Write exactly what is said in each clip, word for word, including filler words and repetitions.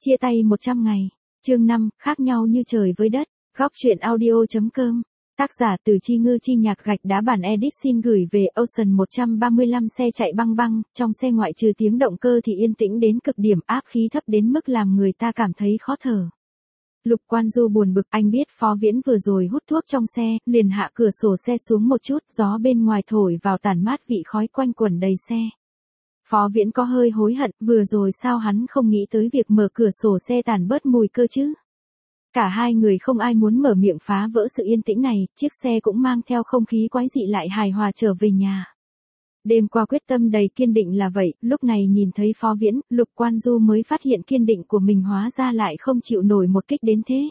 Chia tay một trăm ngày. Chương năm, khác nhau như trời với đất. Góc truyện audio.com. Tác giả Từ Chi Ngư Chi Nhạc gạch đá bản edit xin gửi về Ocean một trăm ba mươi lăm xe chạy băng băng, trong xe ngoại trừ tiếng động cơ thì yên tĩnh đến cực điểm, áp khí thấp đến mức làm người ta cảm thấy khó thở. Lục Quan Du buồn bực, anh biết Phó Viễn vừa rồi hút thuốc trong xe, liền hạ cửa sổ xe xuống một chút, gió bên ngoài thổi vào tản mát vị khói quanh quẩn đầy xe. Phó Viễn có hơi hối hận, vừa rồi sao hắn không nghĩ tới việc mở cửa sổ xe tản bớt mùi cơ chứ? Cả hai người không ai muốn mở miệng phá vỡ sự yên tĩnh này, chiếc xe cũng mang theo không khí quái dị lại hài hòa trở về nhà. Đêm qua quyết tâm đầy kiên định là vậy, lúc này nhìn thấy Phó Viễn, Lục Quan Du mới phát hiện kiên định của mình hóa ra lại không chịu nổi một kích đến thế.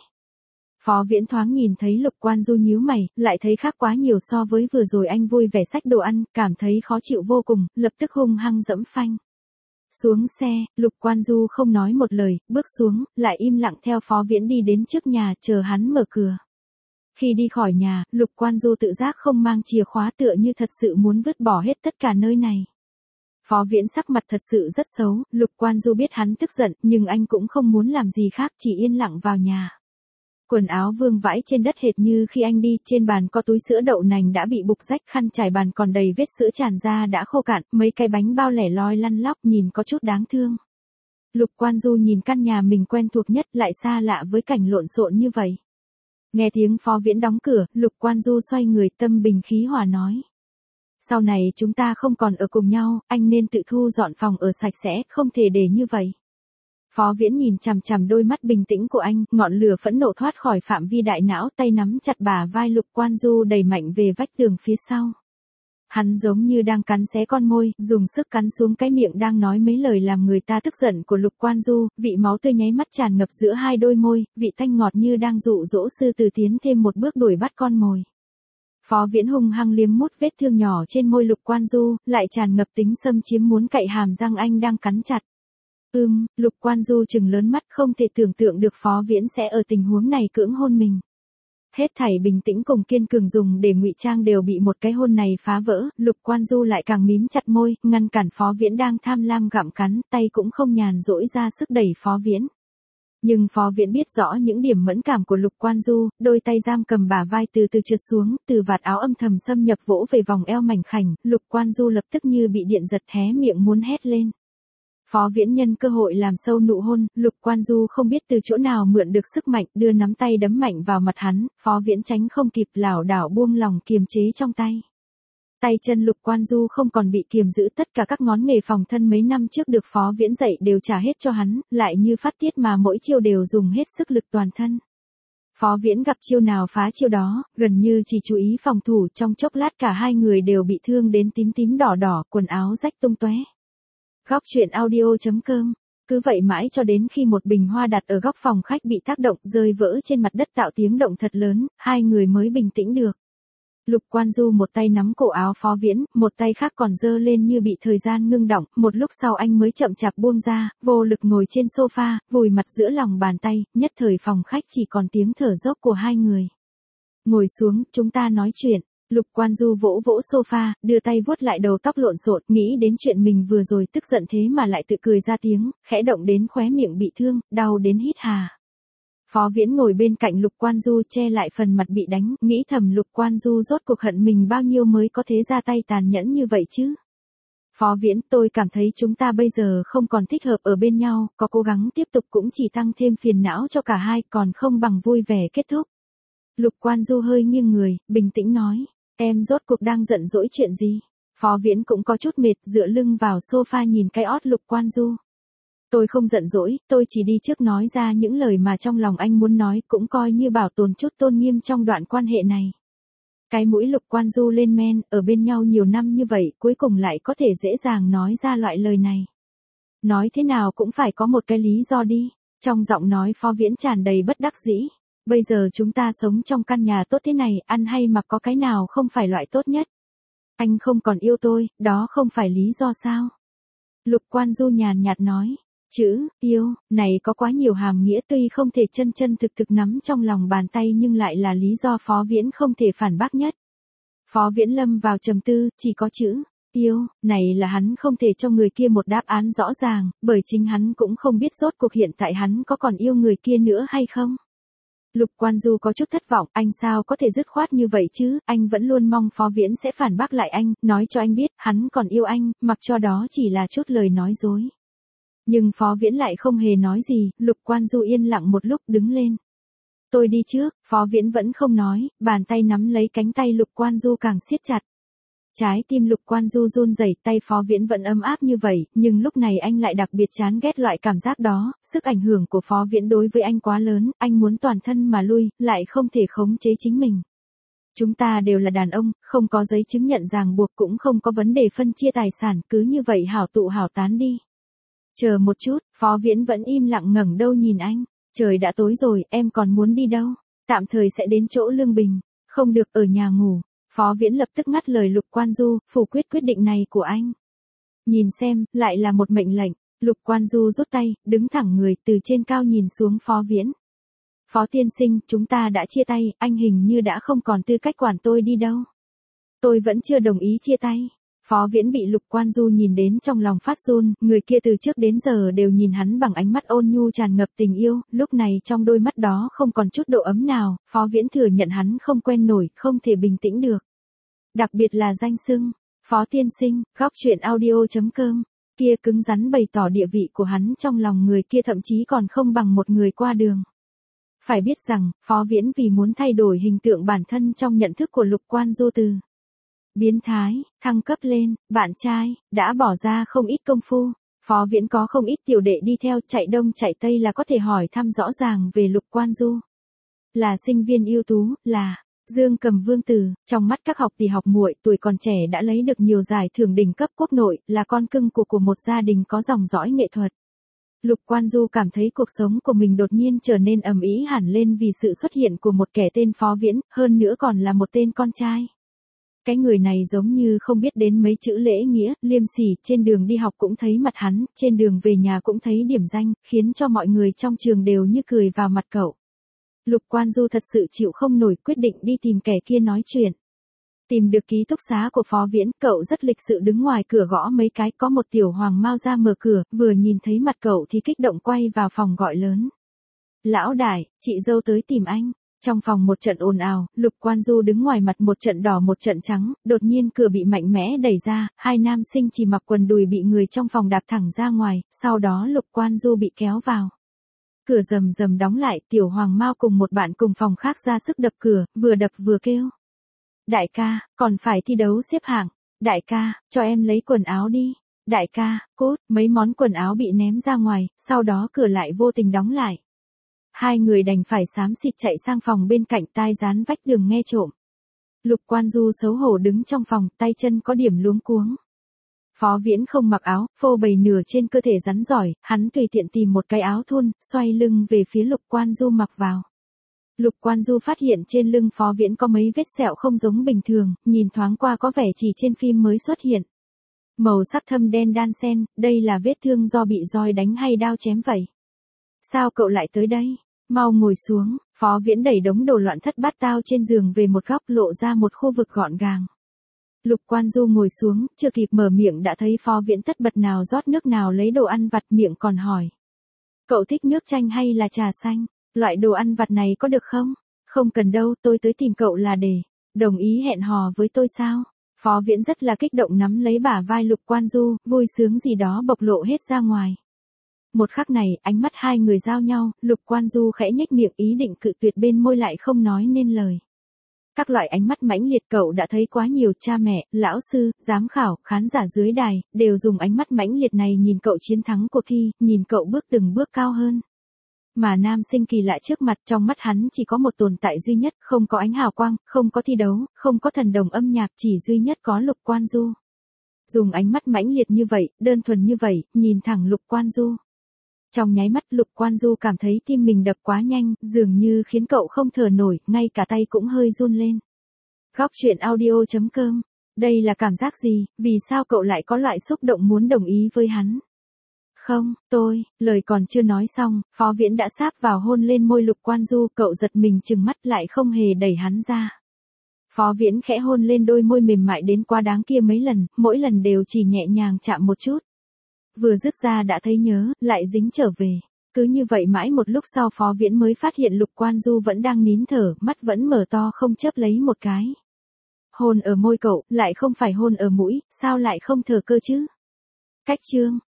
Phó Viễn thoáng nhìn thấy Lục Quan Du nhíu mày, lại thấy khác quá nhiều so với vừa rồi anh vui vẻ xách đồ ăn, cảm thấy khó chịu vô cùng, lập tức hung hăng dẫm phanh. Xuống xe, Lục Quan Du không nói một lời, bước xuống, lại im lặng theo Phó Viễn đi đến trước nhà, chờ hắn mở cửa. Khi đi khỏi nhà, Lục Quan Du tự giác không mang chìa khóa tựa như thật sự muốn vứt bỏ hết tất cả nơi này. Phó Viễn sắc mặt thật sự rất xấu, Lục Quan Du biết hắn tức giận, nhưng anh cũng không muốn làm gì khác, chỉ yên lặng vào nhà. Quần áo vương vãi trên đất hệt như khi anh đi, trên bàn có túi sữa đậu nành đã bị bục rách, khăn trải bàn còn đầy vết sữa tràn ra đã khô cạn, mấy cái bánh bao lẻ loi lăn lóc nhìn có chút đáng thương. Lục Quan Du nhìn căn nhà mình quen thuộc nhất lại xa lạ với cảnh lộn xộn như vậy. Nghe tiếng Phó Viễn đóng cửa, Lục Quan Du xoay người tâm bình khí hòa nói. Sau này chúng ta không còn ở cùng nhau, anh nên tự thu dọn phòng ở sạch sẽ, không thể để như vậy. Phó Viễn nhìn chằm chằm đôi mắt bình tĩnh của anh, ngọn lửa phẫn nộ thoát khỏi phạm vi đại não, tay nắm chặt bả vai Lục Quan Du đẩy mạnh về vách tường phía sau. Hắn giống như đang cắn xé con môi, dùng sức cắn xuống cái miệng đang nói mấy lời làm người ta tức giận của Lục Quan Du, vị máu tươi nháy mắt tràn ngập giữa hai đôi môi, vị tanh ngọt như đang dụ dỗ sư tử tiến thêm một bước đuổi bắt con mồi. Phó Viễn hung hăng liếm mút vết thương nhỏ trên môi Lục Quan Du, lại tràn ngập tính xâm chiếm muốn cạy hàm răng anh đang cắn chặt. Ừm, Lục Quan Du trừng lớn mắt không thể tưởng tượng được Phó Viễn sẽ ở tình huống này cưỡng hôn mình. Hết thảy bình tĩnh cùng kiên cường dùng để ngụy trang đều bị một cái hôn này phá vỡ, Lục Quan Du lại càng mím chặt môi, ngăn cản Phó Viễn đang tham lam gặm cắn, tay cũng không nhàn rỗi ra sức đẩy Phó Viễn. Nhưng Phó Viễn biết rõ những điểm mẫn cảm của Lục Quan Du, đôi tay giam cầm bả vai từ từ trượt xuống, từ vạt áo âm thầm xâm nhập vỗ về vòng eo mảnh khảnh, Lục Quan Du lập tức như bị điện giật hé miệng muốn hét lên. Phó Viễn nhân cơ hội làm sâu nụ hôn, Lục Quan Du không biết từ chỗ nào mượn được sức mạnh, đưa nắm tay đấm mạnh vào mặt hắn, Phó Viễn tránh không kịp lảo đảo buông lòng kiềm chế trong tay. Tay chân Lục Quan Du không còn bị kiềm giữ, tất cả các ngón nghề phòng thân mấy năm trước được Phó Viễn dạy đều trả hết cho hắn, lại như phát tiết mà mỗi chiêu đều dùng hết sức lực toàn thân. Phó Viễn gặp chiêu nào phá chiêu đó, gần như chỉ chú ý phòng thủ, trong chốc lát cả hai người đều bị thương đến tím tím đỏ đỏ, quần áo rách tung tóe. Góc truyện audio.com. Cứ vậy mãi cho đến khi một bình hoa đặt ở góc phòng khách bị tác động rơi vỡ trên mặt đất tạo tiếng động thật lớn, hai người mới bình tĩnh được. Lục Quan Du một tay nắm cổ áo Phó Viễn, một tay khác còn giơ lên như bị thời gian ngưng đọng, một lúc sau anh mới chậm chạp buông ra, vô lực ngồi trên sofa, vùi mặt giữa lòng bàn tay, nhất thời phòng khách chỉ còn tiếng thở dốc của hai người. Ngồi xuống, chúng ta nói chuyện. Lục Quan Du vỗ vỗ sofa, đưa tay vuốt lại đầu tóc lộn xộn, nghĩ đến chuyện mình vừa rồi tức giận thế mà lại tự cười ra tiếng, khẽ động đến khóe miệng bị thương, đau đến hít hà. Phó Viễn ngồi bên cạnh Lục Quan Du che lại phần mặt bị đánh, nghĩ thầm Lục Quan Du rốt cuộc hận mình bao nhiêu mới có thể ra tay tàn nhẫn như vậy chứ. Phó Viễn, tôi cảm thấy chúng ta bây giờ không còn thích hợp ở bên nhau, có cố gắng tiếp tục cũng chỉ tăng thêm phiền não cho cả hai, còn không bằng vui vẻ kết thúc. Lục Quan Du hơi nghiêng người, bình tĩnh nói. Em rốt cuộc đang giận dỗi chuyện gì? Phó Viễn cũng có chút mệt, dựa lưng vào sofa nhìn cái ót Lục Quan Du. Tôi không giận dỗi, tôi chỉ đi trước nói ra những lời mà trong lòng anh muốn nói, cũng coi như bảo tồn chút tôn nghiêm trong đoạn quan hệ này. Cái mũi Lục Quan Du lên men, ở bên nhau nhiều năm như vậy, cuối cùng lại có thể dễ dàng nói ra loại lời này. Nói thế nào cũng phải có một cái lý do đi. Trong giọng nói Phó Viễn tràn đầy bất đắc dĩ. Bây giờ chúng ta sống trong căn nhà tốt thế này, ăn hay mặc có cái nào không phải loại tốt nhất. Anh không còn yêu tôi, đó không phải lý do sao? Lục Quan Du nhàn nhạt nói, chữ, yêu, này có quá nhiều hàm nghĩa tuy không thể chân chân thực thực nắm trong lòng bàn tay nhưng lại là lý do Phó Viễn không thể phản bác nhất. Phó Viễn lâm vào trầm tư, chỉ có chữ, Yêu, này là hắn không thể cho người kia một đáp án rõ ràng, bởi chính hắn cũng không biết rốt cuộc hiện tại hắn có còn yêu người kia nữa hay không. Lục Quan Du có chút thất vọng, anh sao có thể dứt khoát như vậy chứ, anh vẫn luôn mong Phó Viễn sẽ phản bác lại anh, nói cho anh biết, hắn còn yêu anh, mặc cho đó chỉ là chút lời nói dối. Nhưng Phó Viễn lại không hề nói gì, Lục Quan Du yên lặng một lúc đứng lên. Tôi đi trước, Phó Viễn vẫn không nói, bàn tay nắm lấy cánh tay Lục Quan Du càng siết chặt. Trái tim Lục Quan Du run rẩy, tay Phó Viễn vẫn ấm áp như vậy, nhưng lúc này anh lại đặc biệt chán ghét loại cảm giác đó, sức ảnh hưởng của Phó Viễn đối với anh quá lớn, anh muốn toàn thân mà lui, lại không thể khống chế chính mình. Chúng ta đều là đàn ông, không có giấy chứng nhận ràng buộc cũng không có vấn đề phân chia tài sản, cứ như vậy hảo tụ hảo tán đi. Chờ một chút, Phó Viễn vẫn im lặng ngẩng đầu nhìn anh. Trời đã tối rồi, em còn muốn đi đâu? Tạm thời sẽ đến chỗ Lương Bình, không được ở nhà ngủ. Phó Viễn lập tức ngắt lời Lục Quan Du, phủ quyết quyết định này của anh. Nhìn xem, lại là một mệnh lệnh. Lục Quan Du rút tay, đứng thẳng người từ trên cao nhìn xuống Phó Viễn. Phó tiên sinh, chúng ta đã chia tay, anh hình như đã không còn tư cách quản tôi đi đâu. Tôi vẫn chưa đồng ý chia tay. Phó Viễn bị Lục Quan Du nhìn đến trong lòng phát run, người kia từ trước đến giờ đều nhìn hắn bằng ánh mắt ôn nhu tràn ngập tình yêu, lúc này trong đôi mắt đó không còn chút độ ấm nào, Phó Viễn thừa nhận hắn không quen nổi, không thể bình tĩnh được. Đặc biệt là danh xưng, Phó tiên sinh, góc truyện audio chấm com, kia cứng rắn bày tỏ địa vị của hắn trong lòng người kia thậm chí còn không bằng một người qua đường. Phải biết rằng, Phó Viễn vì muốn thay đổi hình tượng bản thân trong nhận thức của Lục Quan Du từ biến thái, thăng cấp lên, bạn trai, đã bỏ ra không ít công phu. Phó Viễn có không ít tiểu đệ đi theo, chạy đông chạy tây là có thể hỏi thăm rõ ràng về Lục Quan Du. Là sinh viên ưu tú, là Dương Cầm Vương tử, trong mắt các học tỷ học muội, tuổi còn trẻ đã lấy được nhiều giải thưởng đỉnh cấp quốc nội, là con cưng của của một gia đình có dòng dõi nghệ thuật. Lục Quan Du cảm thấy cuộc sống của mình đột nhiên trở nên ầm ĩ hẳn lên vì sự xuất hiện của một kẻ tên Phó Viễn, hơn nữa còn là một tên con trai. Cái người này giống như không biết đến mấy chữ lễ nghĩa, liêm sỉ, trên đường đi học cũng thấy mặt hắn, trên đường về nhà cũng thấy điểm danh, khiến cho mọi người trong trường đều như cười vào mặt cậu. Lục Quan Du thật sự chịu không nổi, quyết định đi tìm kẻ kia nói chuyện. Tìm được ký túc xá của Phó Viễn, cậu rất lịch sự đứng ngoài cửa gõ mấy cái, có một tiểu hoàng mao ra mở cửa, vừa nhìn thấy mặt cậu thì kích động quay vào phòng gọi lớn. Lão đại, chị dâu tới tìm anh. Trong phòng một trận ồn ào, Lục Quan Du đứng ngoài mặt một trận đỏ một trận trắng, đột nhiên cửa bị mạnh mẽ đẩy ra, hai nam sinh chỉ mặc quần đùi bị người trong phòng đạp thẳng ra ngoài, sau đó Lục Quan Du bị kéo vào. Cửa rầm rầm đóng lại, tiểu hoàng mao cùng một bạn cùng phòng khác ra sức đập cửa, vừa đập vừa kêu. Đại ca, còn phải thi đấu xếp hạng. Đại ca, cho em lấy quần áo đi. Đại ca, cút, mấy món quần áo bị ném ra ngoài, sau đó cửa lại vô tình đóng lại. Hai người đành phải xám xịt chạy sang phòng bên cạnh, tai dán vách tường nghe trộm. Lục Quan Du xấu hổ đứng trong phòng, tay chân có điểm luống cuống. Phó Viễn không mặc áo, phô bày nửa trên cơ thể rắn giỏi, hắn tùy tiện tìm một cái áo thun, xoay lưng về phía Lục Quan Du mặc vào. Lục Quan Du phát hiện trên lưng Phó Viễn có mấy vết sẹo không giống bình thường, nhìn thoáng qua có vẻ chỉ trên phim mới xuất hiện. Màu sắc thâm đen đan xen, đây là vết thương do bị roi đánh hay đao chém vậy? Sao cậu lại tới đây? Mau ngồi xuống. Phó Viễn đẩy đống đồ loạn thất bát tao trên giường về một góc, lộ ra một khu vực gọn gàng. Lục Quan Du ngồi xuống, chưa kịp mở miệng đã thấy Phó Viễn tất bật nào rót nước nào lấy đồ ăn vặt, miệng còn hỏi. Cậu thích nước chanh hay là trà xanh? Loại đồ ăn vặt này có được không? Không cần đâu, tôi tới tìm cậu là để đồng ý hẹn hò với tôi sao? Phó Viễn rất là kích động nắm lấy bả vai Lục Quan Du, vui sướng gì đó bộc lộ hết ra ngoài. Một khắc này, ánh mắt hai người giao nhau, Lục Quan Du khẽ nhếch miệng ý định cự tuyệt, bên môi lại không nói nên lời. Các loại ánh mắt mãnh liệt cậu đã thấy quá nhiều, cha mẹ, lão sư, giám khảo, khán giả dưới đài, đều dùng ánh mắt mãnh liệt này nhìn cậu chiến thắng cuộc thi, nhìn cậu bước từng bước cao hơn. Mà nam sinh kỳ lạ trước mặt, trong mắt hắn chỉ có một tồn tại duy nhất, không có ánh hào quang, không có thi đấu, không có thần đồng âm nhạc, chỉ duy nhất có Lục Quan Du. Dùng ánh mắt mãnh liệt như vậy, đơn thuần như vậy, nhìn thẳng Lục Quan Du. Trong nháy mắt Lục Quan Du cảm thấy tim mình đập quá nhanh, dường như khiến cậu không thở nổi, ngay cả tay cũng hơi run lên. Góc truyện audio chấm com. Đây là cảm giác gì, vì sao cậu lại có loại xúc động muốn đồng ý với hắn? Không, tôi, lời còn chưa nói xong, Phó Viễn đã sáp vào hôn lên môi Lục Quan Du, cậu giật mình trừng mắt lại không hề đẩy hắn ra. Phó Viễn khẽ hôn lên đôi môi mềm mại đến quá đáng kia mấy lần, mỗi lần đều chỉ nhẹ nhàng chạm một chút. Vừa dứt ra đã thấy nhớ, lại dính trở về. Cứ như vậy mãi một lúc sau Phó Viễn mới phát hiện Lục Quan Du vẫn đang nín thở, mắt vẫn mở to không chớp lấy một cái. Hôn ở môi cậu, lại không phải hôn ở mũi, sao lại không thở cơ chứ? Cách chương.